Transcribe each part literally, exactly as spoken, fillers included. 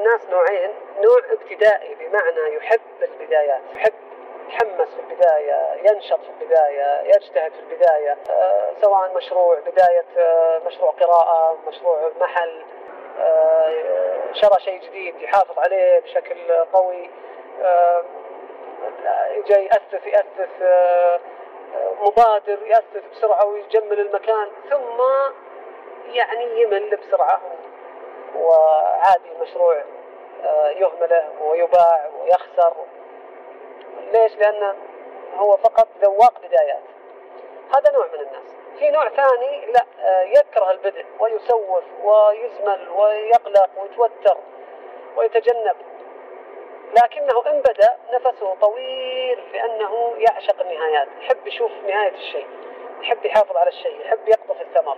الناس نوعين: نوع ابتدائي بمعنى يحب البدايات، يحب يتحمس في البداية، ينشط في البداية، يجتهد في البداية، أه سواء مشروع بداية أه مشروع قراءة، مشروع محل، أه شرى شيء جديد يحافظ عليه بشكل قوي، أه جاي يأسس يأسس أه مبادر، يأسس بسرعة ويجمل المكان، ثم يعني يمل بسرعة وعادي المشروع يهمله ويباع ويخسر. ليش؟ لأنه هو فقط ذواق بدايات. هذا نوع من الناس. في نوع ثاني لا، يكره البدء ويسوف ويزمل ويقلق ويتوتر ويتجنب، لكنه إن بدأ نفسه طويل لأنه يعشق النهايات، يحب يشوف نهاية الشيء، يحب يحافظ على الشيء، يحب يقطف الثمر.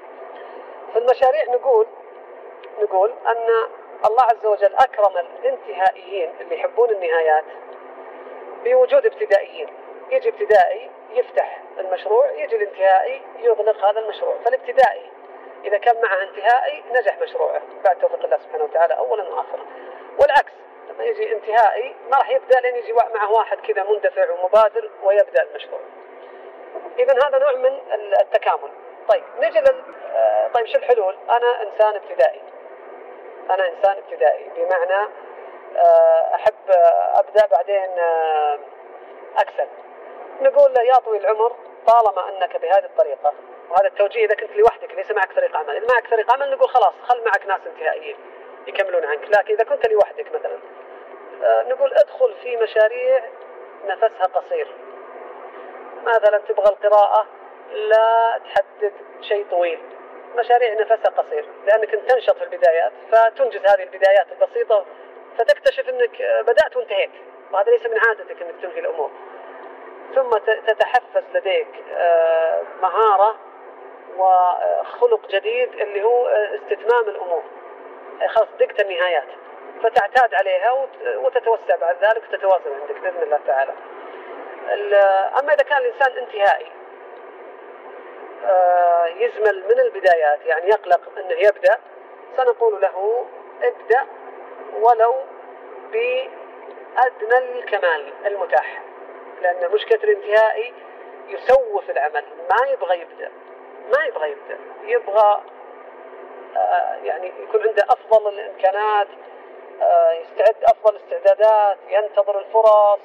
في المشاريع نقول نقول أن الله عز وجل أكرم الانتهائيين اللي يحبون النهايات بوجود ابتدائيين. يجي ابتدائي يفتح المشروع، يجي الانتهائي يغلق هذا المشروع. فالابتدائي إذا كان معه انتهائي نجح مشروعه بعد توفيق الله سبحانه وتعالى أولا وآخرا. والعكس، لما يجي انتهائي ما راح يبدأ لين يجي معه واحد كذا مندفع ومبادر ويبدأ المشروع. إذن هذا نوع من التكامل. طيب نجي لل... طيب شو الحلول؟ أنا إنسان ابتدائي، أنا إنسان ابتدائي بمعنى أحب أبدأ بعدين أكسل. نقول له يا طويل العمر، طالما أنك بهذه الطريقة، وهذا التوجيه إذا كنت لوحدك ليس معك فريق عمل. إذا معك فريق عمل نقول خلاص خل معك ناس انتهائيين يكملون عنك. لكن إذا كنت لوحدك مثلا نقول ادخل في مشاريع نفسها قصير. مثلا تبغى القراءة، لا تحدد شيء طويل، مشاريع نفسها قصير، لأنك أنت تنشط في البدايات فتنجز هذه البدايات البسيطة فتكتشف أنك بدأت وانتهيت، وهذا ليس من عادتك أنك تنهي الأمور. ثم تتحفز لديك مهارة وخلق جديد اللي هو استتمام الأمور، خلاص دقت النهايات فتعتاد عليها وتتوسع بعد ذلك وتتوازن عندك بإذن الله تعالى. أما إذا كان الإنسان انتهائي يزمل من البدايات، يعني يقلق أنه يبدأ، سنقول له ابدأ ولو بأدنى الكمال المتاح، لأن مشكلة الانتهائي يسوف العمل، ما يبغى يبدأ، ما يبغى يبدأ، يبغى يعني يكون عنده أفضل الإمكانات، يستعد أفضل استعدادات، ينتظر الفرص،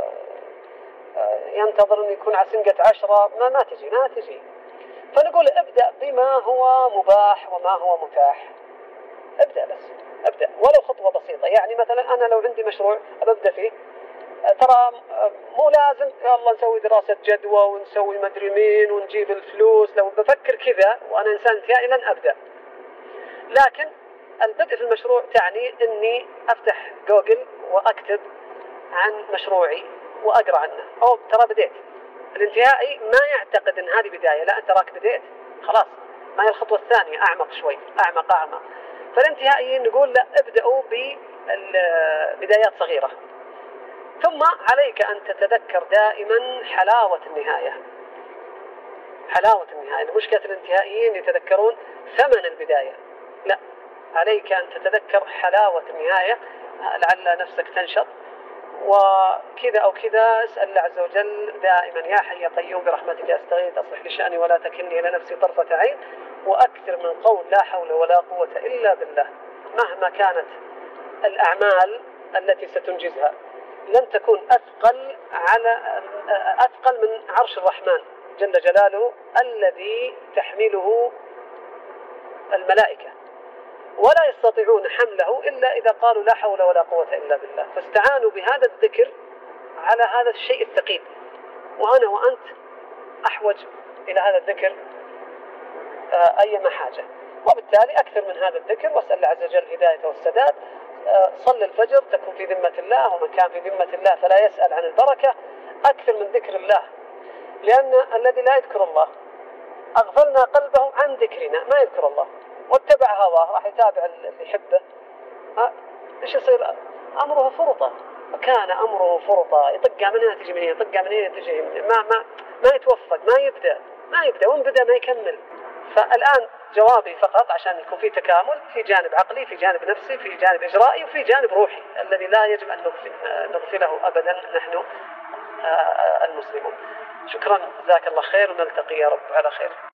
ينتظر أن يكون على سنقة عشرة، ما ما تجي ما تجي. فنقول ابدأ بما هو مباح وما هو متاح. ابدأ بس ابدأ ولو خطوة بسيطة. يعني مثلا أنا لو عندي مشروع أبدأ فيه، ترى مو لازم يلا نسوي دراسة جدوى ونسوي مدري مين ونجيب الفلوس. لو بفكر كذا وأنا إنسان انتهائي لن أبدأ. لكن البدء في المشروع تعني أني أفتح جوجل وأكتب عن مشروعي وأقرأ عنه. أو ترى بديت. الانتهائي ما يعتقد أن هذه بداية، لا أنت راك بديت خلاص، ما هي الخطوة الثانية أعمق شوي، أعمق أعمق. فالانتهائيين نقول لا، ابدأوا ببدايات صغيرة. ثم عليك أن تتذكر دائما حلاوة النهاية، حلاوة النهاية. مشكلة الانتهائيين يتذكرون ثمن البداية، لا، عليك أن تتذكر حلاوة النهاية لعل نفسك تنشط. وكذا أو كذا اسأل الله عز وجل دائما يا حي يا قيوم برحمتك أستغيث أصلح لي شأني ولا تكلني إلى نفسي طرفة عين، وأكثر من قول لا حول ولا قوة إلا بالله. مهما كانت الأعمال التي ستنجزها لن تكون أثقل على أثقل من عرش الرحمن جل جلاله الذي تحمله الملائكة، ولا يستطيعون حمله إلا إذا قالوا لا حول ولا قوة إلا بالله. فاستعانوا بهذا الذكر على هذا الشيء الثقيل، وأنا وأنت أحوج إلى هذا الذكر أيما حاجة. وبالتالي أكثر من هذا الذكر، واسأل الله عز وجل الهداية والسداد. صل الفجر تكون في ذمة الله، ومن كان في ذمة الله فلا يسأل عن البركة. أكثر من ذكر الله، لأن الذي لا يذكر الله أغفلنا قلبه عن ذكرنا، ما يذكر الله واتبع هواه، راح يتابع اللي يحبه. إيش يصير؟ أمره فرطة، وكان أمره فرطة، يطقها من هنا تجي من هنا، يطقها من هنا تجي من هنا، ما ما ما يتوفق، ما يبدأ ما يبدأ وإن بدأ ما يكمل. فالآن جوابي فقط عشان يكون في تكامل في جانب عقلي، في جانب نفسي، في جانب إجرائي، وفي جانب روحي الذي لا يجب أن نغفله أبدا نحن المسلمون. شكرا، جزاك الله خير، ونلتقي يا رب على خير.